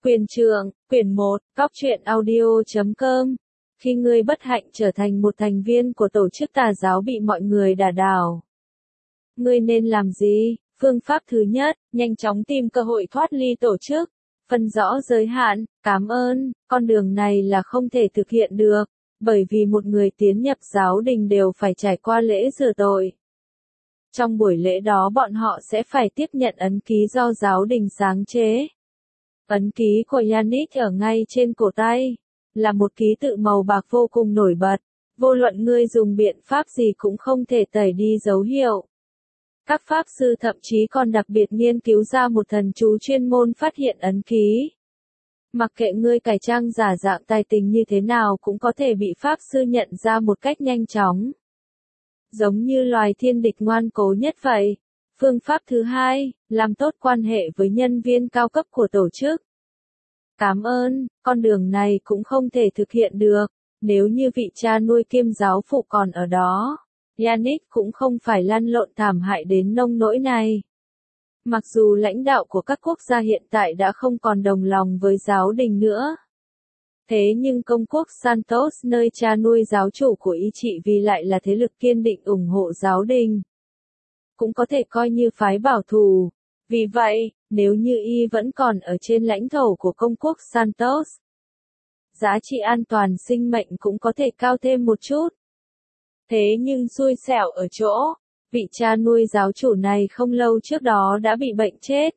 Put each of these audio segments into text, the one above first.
Quyền trượng, quyển 1, Góc truyện audio.com. Khi ngươi bất hạnh trở thành một thành viên của tổ chức tà giáo bị mọi người đả đảo, ngươi nên làm gì? Phương pháp thứ nhất, nhanh chóng tìm cơ hội thoát ly tổ chức. Phân rõ giới hạn, cảm ơn, con đường này là không thể thực hiện được, bởi vì một người tiến nhập giáo đình đều phải trải qua lễ rửa tội. Trong buổi lễ đó bọn họ sẽ phải tiếp nhận ấn ký do giáo đình sáng chế. Ấn ký của Yannick ở ngay trên cổ tay, là một ký tự màu bạc vô cùng nổi bật, vô luận ngươi dùng biện pháp gì cũng không thể tẩy đi dấu hiệu. Các pháp sư thậm chí còn đặc biệt nghiên cứu ra một thần chú chuyên môn phát hiện ấn ký. Mặc kệ ngươi cải trang giả dạng tài tình như thế nào cũng có thể bị pháp sư nhận ra một cách nhanh chóng. Giống như loài thiên địch ngoan cố nhất vậy. Phương pháp thứ hai, làm tốt quan hệ với nhân viên cao cấp của tổ chức. Cảm ơn, con đường này cũng không thể thực hiện được, nếu như vị cha nuôi kiêm giáo phụ còn ở đó. Yannick cũng không phải lăn lộn thảm hại đến nông nỗi này. Mặc dù lãnh đạo của các quốc gia hiện tại đã không còn đồng lòng với giáo đình nữa. Thế nhưng công quốc Santos nơi cha nuôi giáo chủ của y trị vì lại là thế lực kiên định ủng hộ giáo đình. Cũng có thể coi như phái bảo thủ. Vì vậy, nếu như y vẫn còn ở trên lãnh thổ của công quốc Santos, giá trị an toàn sinh mệnh cũng có thể cao thêm một chút. Thế nhưng xui xẻo ở chỗ, vị cha nuôi giáo chủ này không lâu trước đó đã bị bệnh chết.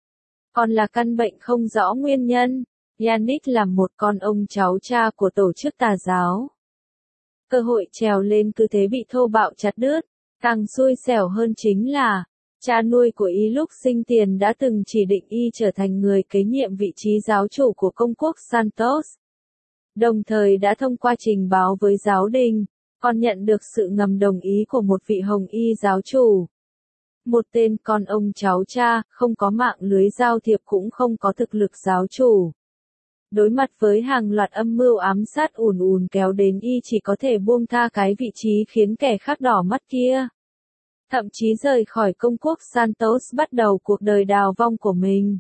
Còn là căn bệnh không rõ nguyên nhân. Yannick là một con ông cháu cha của tổ chức tà giáo. Cơ hội trèo lên cứ thế bị thô bạo chặt đứt. Càng xui xẻo hơn chính là, cha nuôi của y lúc sinh tiền đã từng chỉ định y trở thành người kế nhiệm vị trí giáo chủ của công quốc Santos. Đồng thời đã thông qua trình báo với giáo đình, còn nhận được sự ngầm đồng ý của một vị hồng y giáo chủ. Một tên con ông cháu cha, không có mạng lưới giao thiệp cũng không có thực lực giáo chủ. Đối mặt với hàng loạt âm mưu ám sát ùn ùn kéo đến y chỉ có thể buông tha cái vị trí khiến kẻ khác đỏ mắt kia. Thậm chí rời khỏi công quốc Santos bắt đầu cuộc đời đào vong của mình.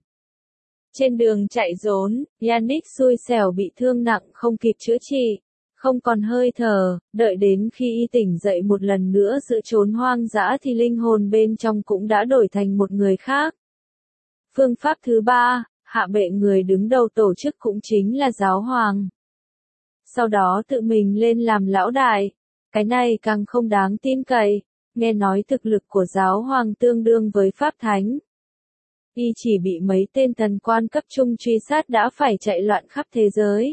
Trên đường chạy trốn, Yannick xui xẻo bị thương nặng không kịp chữa trị, không còn hơi thở, đợi đến khi y tỉnh dậy một lần nữa giữa chốn hoang dã thì linh hồn bên trong cũng đã đổi thành một người khác. Phương pháp thứ ba, hạ bệ người đứng đầu tổ chức cũng chính là giáo hoàng. Sau đó tự mình lên làm lão đại, cái này càng không đáng tin cậy. Nghe nói thực lực của giáo hoàng tương đương với pháp thánh. Y chỉ bị mấy tên thần quan cấp trung truy sát đã phải chạy loạn khắp thế giới.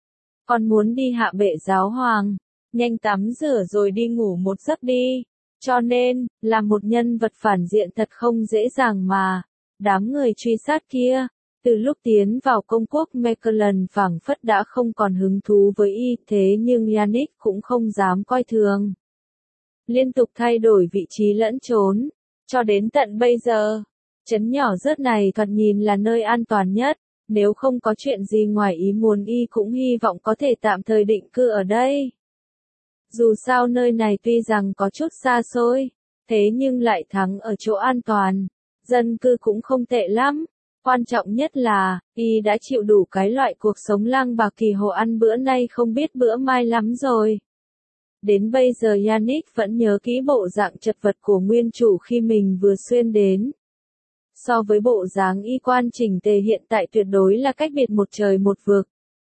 Còn muốn đi hạ bệ giáo hoàng, nhanh tắm rửa rồi đi ngủ một giấc đi. Cho nên, là một nhân vật phản diện thật không dễ dàng mà. Đám người truy sát kia, từ lúc tiến vào công quốc Meckelland phảng phất đã không còn hứng thú với y, thế nhưng Yannick cũng không dám coi thường. Liên tục thay đổi vị trí lẫn trốn, cho đến tận bây giờ, trấn nhỏ rớt này thoạt nhìn là nơi an toàn nhất, nếu không có chuyện gì ngoài ý muốn y cũng hy vọng có thể tạm thời định cư ở đây. Dù sao nơi này tuy rằng có chút xa xôi, thế nhưng lại thắng ở chỗ an toàn, dân cư cũng không tệ lắm, quan trọng nhất là, y đã chịu đủ cái loại cuộc sống lang bạc kỳ hồ ăn bữa nay không biết bữa mai lắm rồi. Đến bây giờ Yannick vẫn nhớ kỹ bộ dạng chật vật của nguyên chủ khi mình vừa xuyên đến. So với bộ dáng y quan chỉnh tề hiện tại tuyệt đối là cách biệt một trời một vực.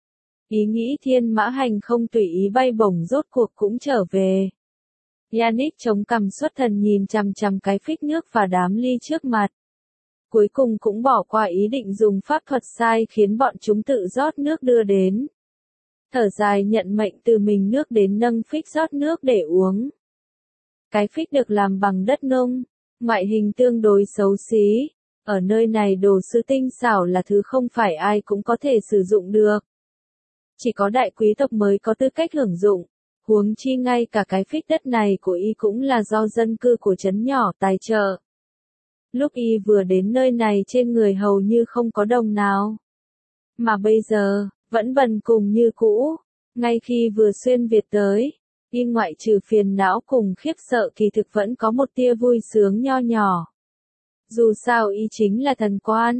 Ý nghĩ thiên mã hành không tùy ý bay bổng rốt cuộc cũng trở về. Yannick chống cằm xuất thần nhìn chằm chằm cái phích nước và đám ly trước mặt. Cuối cùng cũng bỏ qua ý định dùng pháp thuật sai khiến bọn chúng tự rót nước đưa đến. Thở dài nhận mệnh từ mình nước đến nâng phích rót nước để uống. Cái phích được làm bằng đất nung, ngoại hình tương đối xấu xí. Ở nơi này đồ sứ tinh xảo là thứ không phải ai cũng có thể sử dụng được. Chỉ có đại quý tộc mới có tư cách hưởng dụng. Huống chi ngay cả cái phích đất này của y cũng là do dân cư của trấn nhỏ tài trợ. Lúc y vừa đến nơi này trên người hầu như không có đồng nào. Mà bây giờ, vẫn bần cùng như cũ. Ngay khi vừa xuyên Việt tới, y ngoại trừ phiền não cùng khiếp sợ kỳ thực vẫn có một tia vui sướng nho nhỏ. Dù sao y chính là thần quan,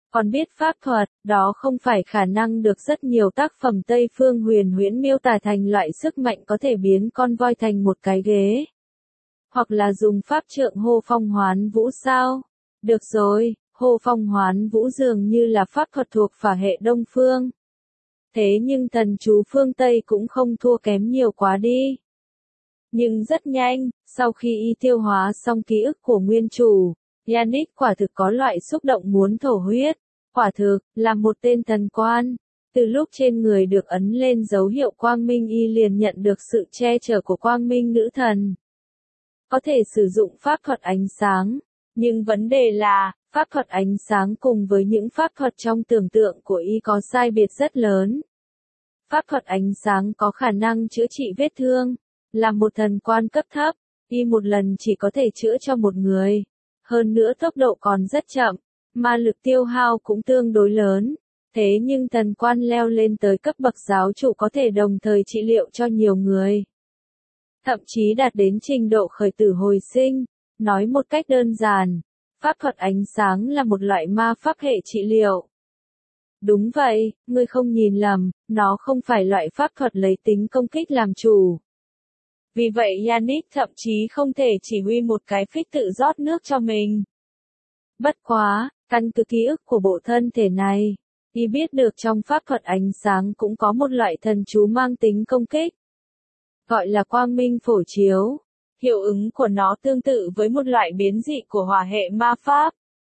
Còn biết pháp thuật, đó không phải khả năng được rất nhiều tác phẩm Tây phương huyền huyễn miêu tả thành loại sức mạnh có thể biến con voi thành một cái ghế. Hoặc là dùng pháp trượng hô phong hoán vũ sao? Được rồi, hô phong hoán vũ dường như là pháp thuật thuộc phả hệ Đông phương. Thế nhưng thần chú phương Tây cũng không thua kém nhiều quá đi. Nhưng rất nhanh, sau khi y tiêu hóa xong ký ức của nguyên chủ, Yannick quả thực có loại xúc động muốn thổ huyết. Quả thực, là một tên thần quan. Từ lúc trên người được ấn lên dấu hiệu quang minh y liền nhận được sự che chở của quang minh nữ thần. Có thể sử dụng pháp thuật ánh sáng. Nhưng vấn đề là, pháp thuật ánh sáng cùng với những pháp thuật trong tưởng tượng của y có sai biệt rất lớn. Pháp thuật ánh sáng có khả năng chữa trị vết thương. Là một thần quan cấp thấp, y một lần chỉ có thể chữa cho một người. Hơn nữa tốc độ còn rất chậm, ma lực tiêu hao cũng tương đối lớn. Thế nhưng thần quan leo lên tới cấp bậc giáo chủ có thể đồng thời trị liệu cho nhiều người. Thậm chí đạt đến trình độ khởi tử hồi sinh. Nói một cách đơn giản, pháp thuật ánh sáng là một loại ma pháp hệ trị liệu. Đúng vậy, ngươi không nhìn lầm, nó không phải loại pháp thuật lấy tính công kích làm chủ. Vì vậy Yannick thậm chí không thể chỉ huy một cái phích tự rót nước cho mình. Bất quá, căn cứ ký ức của bộ thân thể này, y biết được trong pháp thuật ánh sáng cũng có một loại thần chú mang tính công kích. Gọi là quang minh phổ chiếu. Hiệu ứng của nó tương tự với một loại biến dị của hỏa hệ ma pháp.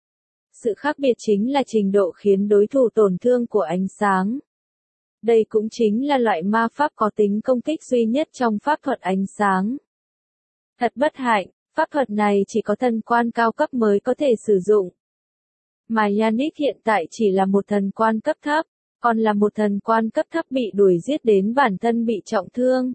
Sự khác biệt chính là trình độ khiến đối thủ tổn thương của ánh sáng. Đây cũng chính là loại ma pháp có tính công kích duy nhất trong pháp thuật ánh sáng. Thật bất hạnh, pháp thuật này chỉ có thần quan cao cấp mới có thể sử dụng. Mà Yannick hiện tại chỉ là một thần quan cấp thấp, còn là một thần quan cấp thấp bị đuổi giết đến bản thân bị trọng thương.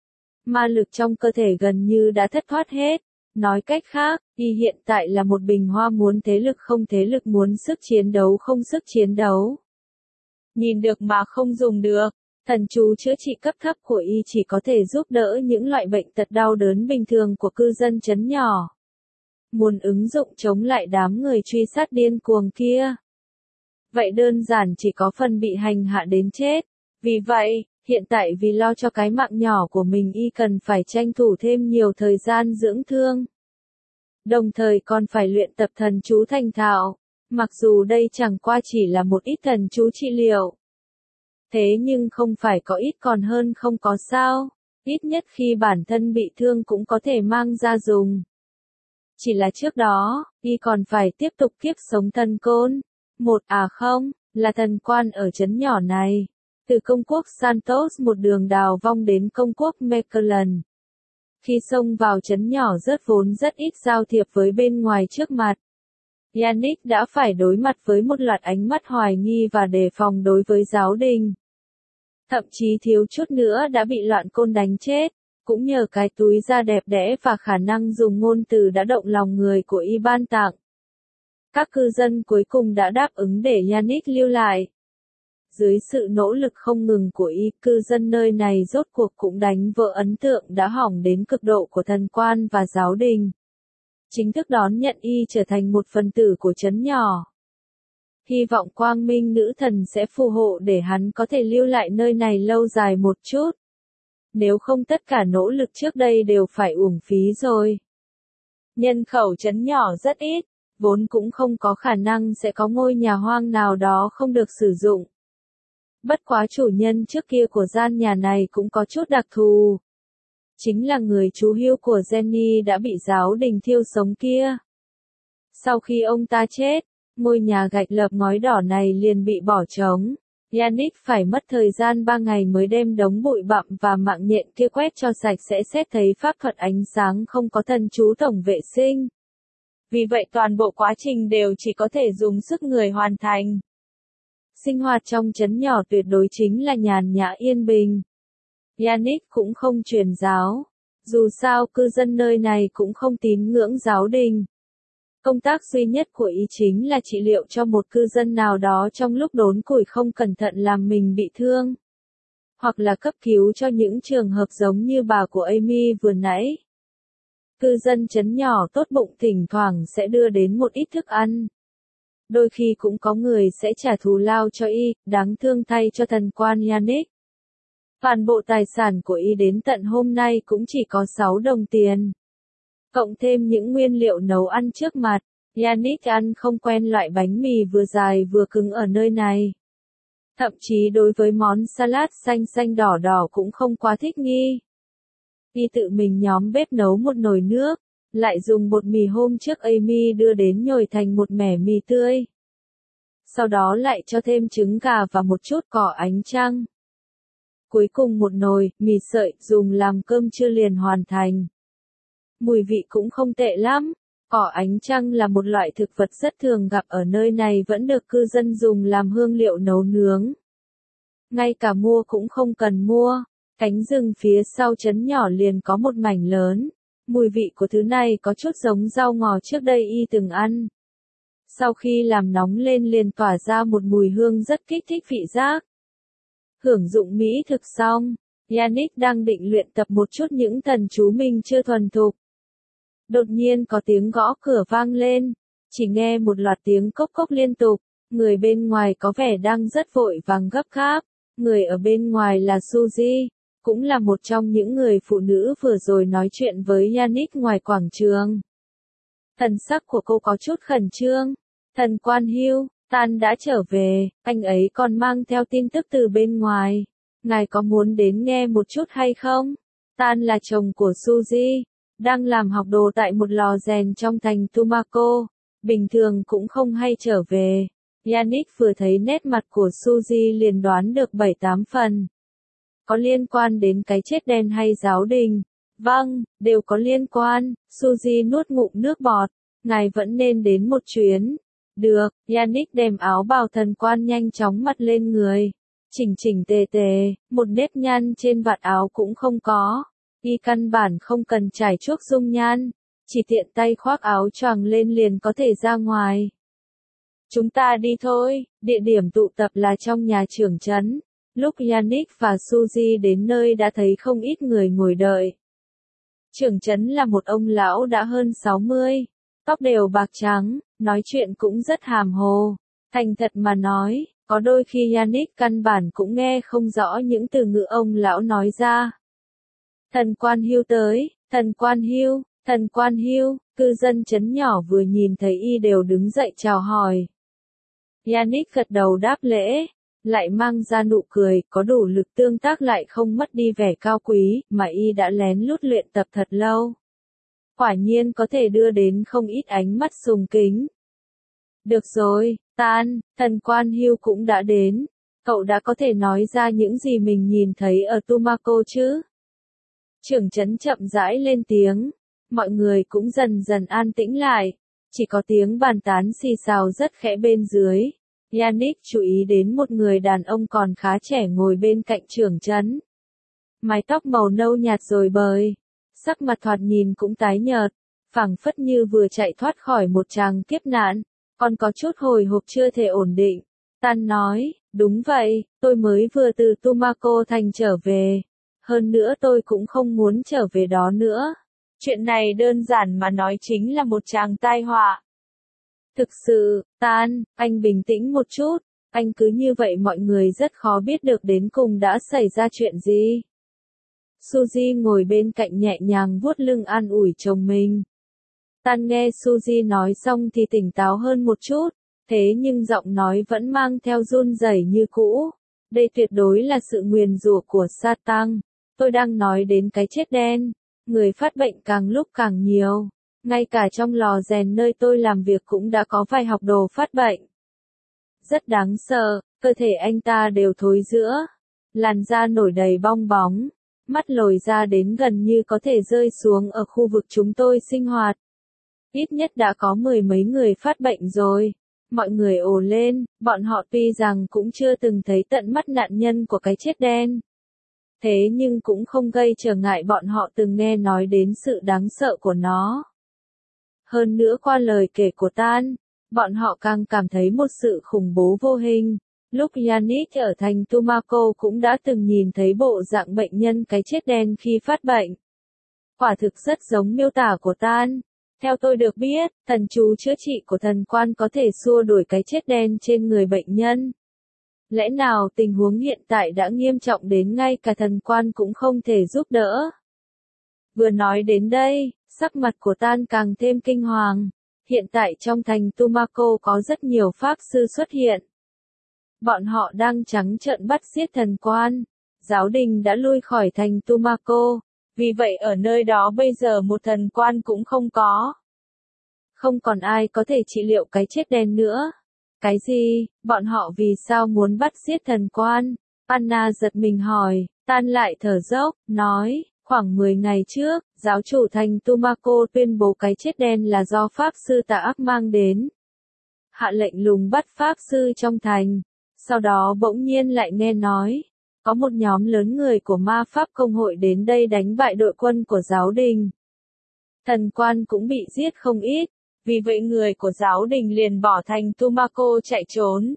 Ma lực trong cơ thể gần như đã thất thoát hết. Nói cách khác, y hiện tại là một bình hoa muốn thế lực không thế lực, muốn sức chiến đấu không sức chiến đấu. Nhìn được mà không dùng được, thần chú chữa trị cấp thấp của y chỉ có thể giúp đỡ những loại bệnh tật đau đớn bình thường của cư dân trấn nhỏ. Muốn ứng dụng chống lại đám người truy sát điên cuồng kia. Vậy đơn giản chỉ có phần bị hành hạ đến chết. Vì vậy, hiện tại vì lo cho cái mạng nhỏ của mình y cần phải tranh thủ thêm nhiều thời gian dưỡng thương. Đồng thời còn phải luyện tập thần chú thành thạo. Mặc dù đây chẳng qua chỉ là một ít thần chú trị liệu. Thế nhưng không phải có ít còn hơn không có sao. Ít nhất khi bản thân bị thương cũng có thể mang ra dùng. Chỉ là trước đó, y còn phải tiếp tục kiếp sống thần côn. Là thần quan ở trấn nhỏ này. Từ công quốc Santos một đường đào vong đến công quốc Meclan. Khi xông vào trấn nhỏ vốn rất ít giao thiệp với bên ngoài trước mặt. Yannick đã phải đối mặt với một loạt ánh mắt hoài nghi và đề phòng đối với giáo đình. Thậm chí thiếu chút nữa đã bị loạn côn đánh chết, cũng nhờ cái túi da đẹp đẽ và khả năng dùng ngôn từ đã động lòng người của y ban tặng. Các cư dân cuối cùng đã đáp ứng để Yannick lưu lại. Dưới sự nỗ lực không ngừng của y, cư dân nơi này rốt cuộc cũng đánh vỡ ấn tượng đã hỏng đến cực độ của thần quan và giáo đình. Chính thức đón nhận y trở thành một phần tử của trấn nhỏ. Hy vọng quang minh nữ thần sẽ phù hộ để hắn có thể lưu lại nơi này lâu dài một chút. Nếu không tất cả nỗ lực trước đây đều phải uổng phí rồi. Nhân khẩu trấn nhỏ rất ít, vốn cũng không có khả năng sẽ có ngôi nhà hoang nào đó không được sử dụng. Bất quá chủ nhân trước kia của gian nhà này cũng có chút đặc thù. Chính là người chú hưu của Jenny đã bị giáo đình thiêu sống kia. Sau khi ông ta chết, ngôi nhà gạch lợp ngói đỏ này liền bị bỏ trống. Yannick phải mất thời gian 3 ngày mới đem đống bụi bặm và mạng nhện kia quét cho sạch sẽ, xét thấy pháp thuật ánh sáng không có thần chú tổng vệ sinh. Vì vậy toàn bộ quá trình đều chỉ có thể dùng sức người hoàn thành. Sinh hoạt trong trấn nhỏ tuyệt đối chính là nhàn nhã yên bình. Yannick cũng không truyền giáo. Dù sao cư dân nơi này cũng không tín ngưỡng giáo đình. Công tác duy nhất của y chính là trị liệu cho một cư dân nào đó trong lúc đốn củi không cẩn thận làm mình bị thương. Hoặc là cấp cứu cho những trường hợp giống như bà của Amy vừa nãy. Cư dân trấn nhỏ tốt bụng thỉnh thoảng sẽ đưa đến một ít thức ăn. Đôi khi cũng có người sẽ trả thù lao cho y, đáng thương thay cho thần quan Yannick. Toàn bộ tài sản của y đến tận hôm nay cũng chỉ có 6 đồng tiền. Cộng thêm những nguyên liệu nấu ăn trước mặt, Yannick ăn không quen loại bánh mì vừa dài vừa cứng ở nơi này. Thậm chí đối với món salad xanh xanh đỏ đỏ cũng không quá thích nghi. Y tự mình nhóm bếp nấu một nồi nước, lại dùng bột mì hôm trước Amy đưa đến nhồi thành một mẻ mì tươi. Sau đó lại cho thêm trứng gà và một chút cỏ ánh trăng. Cuối cùng một nồi mì sợi dùng làm cơm trưa liền hoàn thành. Mùi vị cũng không tệ lắm. Cỏ ánh trăng là một loại thực vật rất thường gặp ở nơi này vẫn được cư dân dùng làm hương liệu nấu nướng. Ngay cả mua cũng không cần mua. Cánh rừng phía sau trấn nhỏ liền có một mảnh lớn. Mùi vị của thứ này có chút giống rau ngò trước đây y từng ăn. Sau khi làm nóng lên liền tỏa ra một mùi hương rất kích thích vị giác. Hưởng dụng mỹ thực xong, Yannick đang định luyện tập một chút những thần chú mình chưa thuần thục. Đột nhiên có tiếng gõ cửa vang lên, chỉ nghe một loạt tiếng cốc cốc liên tục, người bên ngoài có vẻ đang rất vội vàng gấp gáp, người ở bên ngoài là Suzy, cũng là một trong những người phụ nữ vừa rồi nói chuyện với Yannick ngoài quảng trường. Thần sắc của cô có chút khẩn trương, thần quan Hugh, Tan đã trở về, anh ấy còn mang theo tin tức từ bên ngoài, ngài có muốn đến nghe một chút hay không? Tan là chồng của Suzy, đang làm học đồ tại một lò rèn trong thành Tumaco, bình thường cũng không hay trở về. Yannick vừa thấy nét mặt của Suzy liền đoán được 7-8 phần. Có liên quan đến cái chết đen hay giáo đình? Vâng, đều có liên quan. Suzy nuốt ngụm nước bọt, ngài vẫn nên đến một chuyến. Được, Yannick đem áo bào thần quan nhanh chóng mặc lên người. Chỉnh chỉnh tề tề, một nếp nhăn trên vạt áo cũng không có. Y căn bản không cần trải chuốt dung nhan, chỉ tiện tay khoác áo choàng lên liền có thể ra ngoài. Chúng ta đi thôi, địa điểm tụ tập là trong nhà trưởng trấn. Lúc Yannick và Suzy đến nơi đã thấy không ít người ngồi đợi. Trưởng trấn là một ông lão đã hơn 60, tóc đều bạc trắng, nói chuyện cũng rất hàm hồ. Thành thật mà nói, có đôi khi Yannick căn bản cũng nghe không rõ những từ ngữ ông lão nói ra. Thần quan Hugh tới, thần quan Hugh, thần quan Hugh, cư dân trấn nhỏ vừa nhìn thấy y đều đứng dậy chào hỏi. Yannick gật đầu đáp lễ, lại mang ra nụ cười, có đủ lực tương tác lại không mất đi vẻ cao quý, mà y đã lén lút luyện tập thật lâu. Quả nhiên có thể đưa đến không ít ánh mắt sùng kính. Được rồi, Tan, thần quan Hugh cũng đã đến. Cậu đã có thể nói ra những gì mình nhìn thấy ở Tumaco chứ? Trưởng trấn chậm rãi lên tiếng. Mọi người cũng dần dần an tĩnh lại. Chỉ có tiếng bàn tán xì xào rất khẽ bên dưới. Yannick chú ý đến một người đàn ông còn khá trẻ ngồi bên cạnh trưởng trấn. Mái tóc màu nâu nhạt rồi bời. Sắc mặt thoạt nhìn cũng tái nhợt. Phảng phất như vừa chạy thoát khỏi một tràng kiếp nạn. Còn có chút hồi hộp chưa thể ổn định. Tan nói, đúng vậy, tôi mới vừa từ Tumaco thành trở về. Hơn nữa tôi cũng không muốn trở về đó nữa. Chuyện này đơn giản mà nói chính là một tràng tai họa. Thực sự, Tan, anh bình tĩnh một chút. Anh cứ như vậy mọi người rất khó biết được đến cùng đã xảy ra chuyện gì. Suzy ngồi bên cạnh nhẹ nhàng vuốt lưng an ủi chồng mình. Tan nghe Suzy nói xong thì tỉnh táo hơn một chút, thế nhưng giọng nói vẫn mang theo run rẩy như cũ. Đây tuyệt đối là sự nguyền rủa của Satan. Tôi đang nói đến cái chết đen. Người phát bệnh càng lúc càng nhiều. Ngay cả trong lò rèn nơi tôi làm việc cũng đã có vài học đồ phát bệnh. Rất đáng sợ, cơ thể anh ta đều thối rữa. Làn da nổi đầy bong bóng. Mắt lồi ra đến gần như có thể rơi xuống ở khu vực chúng tôi sinh hoạt. Ít nhất đã có 10 mấy người phát bệnh rồi. Mọi người ồ lên, bọn họ tuy rằng cũng chưa từng thấy tận mắt nạn nhân của cái chết đen. Thế nhưng cũng không gây trở ngại bọn họ từng nghe nói đến sự đáng sợ của nó. Hơn nữa qua lời kể của Tan, bọn họ càng cảm thấy một sự khủng bố vô hình. Lúc Yannick ở thành Tumaco cũng đã từng nhìn thấy bộ dạng bệnh nhân cái chết đen khi phát bệnh. Quả thực rất giống miêu tả của Tan. Theo tôi được biết, thần chú chữa trị của thần quan có thể xua đuổi cái chết đen trên người bệnh nhân. Lẽ nào tình huống hiện tại đã nghiêm trọng đến ngay cả thần quan cũng không thể giúp đỡ? Vừa nói đến đây, sắc mặt của Tan càng thêm kinh hoàng. Hiện tại trong thành Tumako có rất nhiều pháp sư xuất hiện. Bọn họ đang trắng trợn bắt giết thần quan. Giáo đình đã lui khỏi thành Tumako, vì vậy ở nơi đó bây giờ một thần quan cũng không có. Không còn ai có thể trị liệu cái chết đen nữa. Cái gì? Bọn họ vì sao muốn bắt giết thần quan? Anna giật mình hỏi, Tan lại thở dốc, nói, khoảng 10 ngày trước, giáo chủ thành Tumako tuyên bố cái chết đen là do pháp sư tà ác mang đến. Hạ lệnh lùng bắt pháp sư trong thành. Sau đó bỗng nhiên lại nghe nói, có một nhóm lớn người của ma pháp công hội đến đây đánh bại đội quân của giáo đình. Thần quan cũng bị giết không ít, vì vậy người của giáo đình liền bỏ thành Tumako chạy trốn.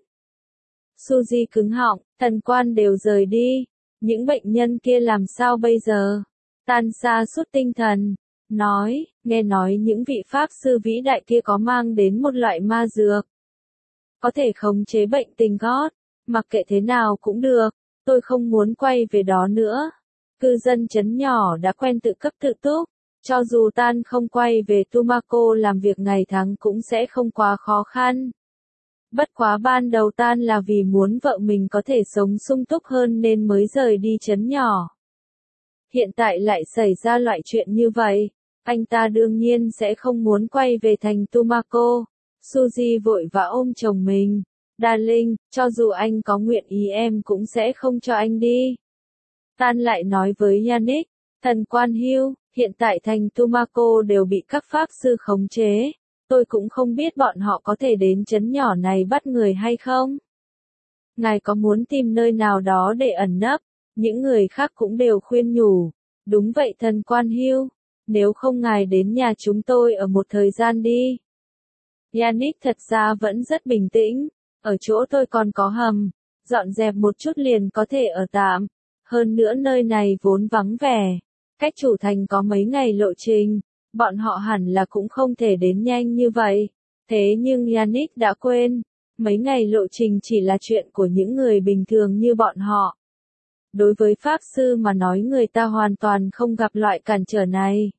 Suzy cứng họng, thần quan đều rời đi, những bệnh nhân kia làm sao bây giờ? Tan xa suốt tinh thần, nói, nghe nói những vị pháp sư vĩ đại kia có mang đến một loại ma dược. Có thể khống chế bệnh tình gót, mặc kệ thế nào cũng được, tôi không muốn quay về đó nữa. Cư dân trấn nhỏ đã quen tự cấp tự túc, cho dù Tan không quay về Tumako làm việc ngày tháng cũng sẽ không quá khó khăn. Bất quá ban đầu Tan là vì muốn vợ mình có thể sống sung túc hơn nên mới rời đi trấn nhỏ. Hiện tại lại xảy ra loại chuyện như vậy, anh ta đương nhiên sẽ không muốn quay về thành Tumako. Suzy vội vã ôm chồng mình. Darling, cho dù anh có nguyện ý em cũng sẽ không cho anh đi. Tan lại nói với Yannick, thần quan hưu, hiện tại thành Tumako đều bị các pháp sư khống chế. Tôi cũng không biết bọn họ có thể đến trấn nhỏ này bắt người hay không. Ngài có muốn tìm nơi nào đó để ẩn nấp? Những người khác cũng đều khuyên nhủ. Đúng vậy thần quan hưu, nếu không ngài đến nhà chúng tôi ở một thời gian đi. Yannick thật ra vẫn rất bình tĩnh. Ở chỗ tôi còn có hầm, dọn dẹp một chút liền có thể ở tạm. Hơn nữa nơi này vốn vắng vẻ, cách chủ thành có mấy ngày lộ trình, bọn họ hẳn là cũng không thể đến nhanh như vậy. Thế nhưng Yannick đã quên, mấy ngày lộ trình chỉ là chuyện của những người bình thường như bọn họ. Đối với pháp sư mà nói người ta hoàn toàn không gặp loại cản trở này.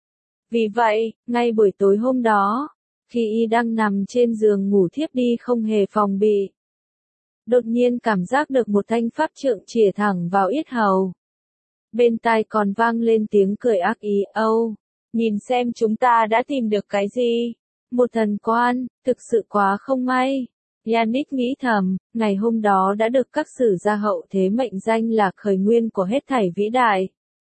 Vì vậy, ngay buổi tối hôm đó, khi y đang nằm trên giường ngủ thiếp đi không hề phòng bị, đột nhiên cảm giác được một thanh pháp trượng chĩa thẳng vào yết hầu. Bên tai còn vang lên tiếng cười ác ý, Âu, nhìn xem chúng ta đã tìm được cái gì. Một thần quan, thực sự quá không may. Yannick nghĩ thầm, ngày hôm đó đã được các sử gia hậu thế mệnh danh là khởi nguyên của hết thảy vĩ đại.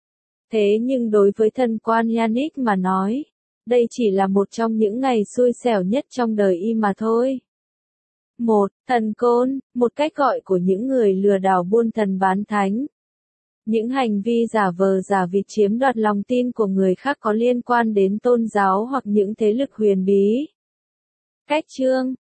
Thế nhưng đối với thần quan Yannick mà nói, đây chỉ là một trong những ngày xui xẻo nhất trong đời y mà thôi. Một, thần côn, một cách gọi của những người lừa đảo buôn thần bán thánh. Những hành vi giả vờ giả vịt chiếm đoạt lòng tin của người khác có liên quan đến tôn giáo hoặc những thế lực huyền bí. Cách chương